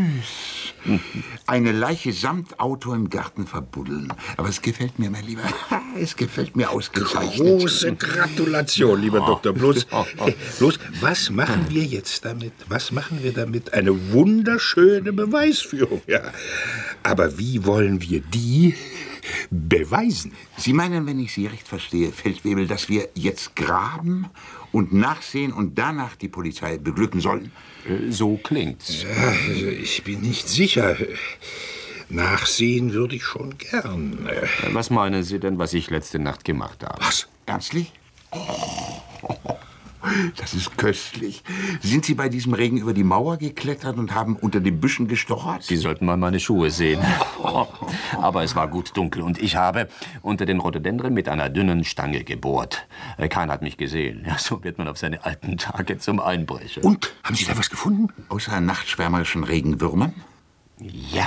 Eine Leiche samt Auto im Garten verbuddeln. Aber es gefällt mir, mein Lieber. Es gefällt mir ausgezeichnet. Große Gratulation, lieber Doktor. Bloß, bloß, was machen wir jetzt damit? Was machen wir damit? Eine wunderschöne Beweisführung, ja. Aber wie wollen wir die beweisen? Sie meinen, wenn ich Sie recht verstehe, Feldwebel, dass wir jetzt graben und nachsehen und danach die Polizei beglücken sollen? So klingt's. Ja, also ich bin nicht sicher. Nachsehen würde ich schon gern. Was meinen Sie denn, was ich letzte Nacht gemacht habe? Was? Ernstlich? Oh, das ist köstlich. Sind Sie bei diesem Regen über die Mauer geklettert und haben unter den Büschen gestochert? Sie sollten mal meine Schuhe sehen. Aber es war gut dunkel und ich habe unter den Rhododendren mit einer dünnen Stange gebohrt. Keiner hat mich gesehen. Ja, so wird man auf seine alten Tage zum Einbrecher. Und? Haben Sie da was gefunden? Außer nachtschwärmerischen Regenwürmern? Ja.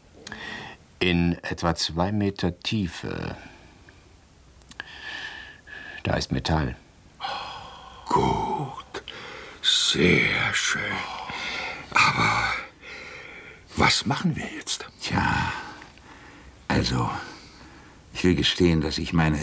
In etwa zwei Meter Tiefe. Da ist Metall. Gut, sehr schön. Aber was machen wir jetzt? Tja, also, ich will gestehen, dass ich meine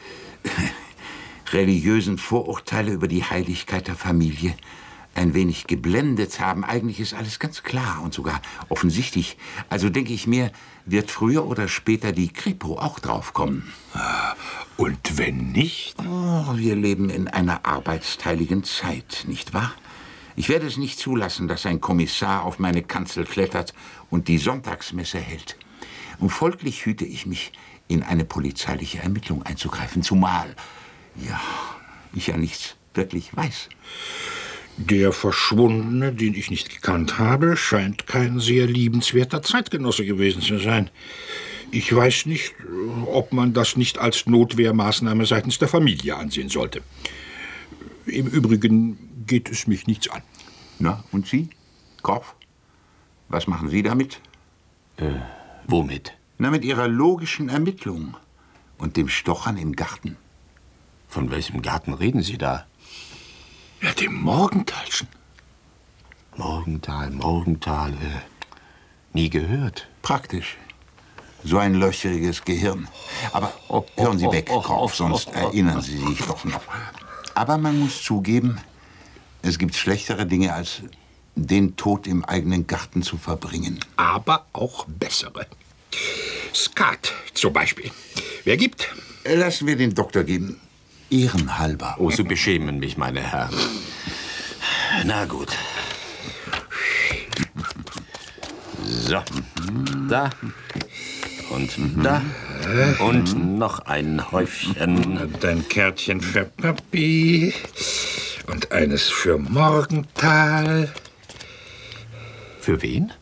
religiösen Vorurteile über die Heiligkeit der Familie ein wenig geblendet haben. Eigentlich ist alles ganz klar und sogar offensichtlich. Also denke ich mir, wird früher oder später die Kripo auch draufkommen. Und wenn nicht? Oh, wir leben in einer arbeitsteiligen Zeit, nicht wahr? Ich werde es nicht zulassen, dass ein Kommissar auf meine Kanzel klettert und die Sonntagsmesse hält. Und folglich hüte ich mich, in eine polizeiliche Ermittlung einzugreifen, zumal, ja, ich ja nichts wirklich weiß. Der Verschwundene, den ich nicht gekannt habe, scheint kein sehr liebenswerter Zeitgenosse gewesen zu sein. Ich weiß nicht, ob man das nicht als Notwehrmaßnahme seitens der Familie ansehen sollte. Im Übrigen geht es mich nichts an. Na, und Sie, Korf? Was machen Sie damit? Äh, womit? Na, mit Ihrer logischen Ermittlung und dem Stochern im Garten. Von welchem Garten reden Sie da? Ja, dem Morgenthalschen. Morgenthal, Morgenthal, äh, nie gehört. Praktisch. So ein löcheriges Gehirn. Aber oh, oh, hören Sie weg, oh, oh, Korf, sonst oh, oh, erinnern Sie sich doch noch. Aber man muss zugeben, es gibt schlechtere Dinge, als den Tod im eigenen Garten zu verbringen. Aber auch bessere. Skat zum Beispiel. Wer gibt? Lassen wir den Doktor geben. Ehrenhalber. Oh, Sie beschämen mich, meine Herren. Na gut. So. Da. Und da. Und noch ein Häufchen. Und ein Kärtchen für Papi. Und eines für Morgenthal. Für wen?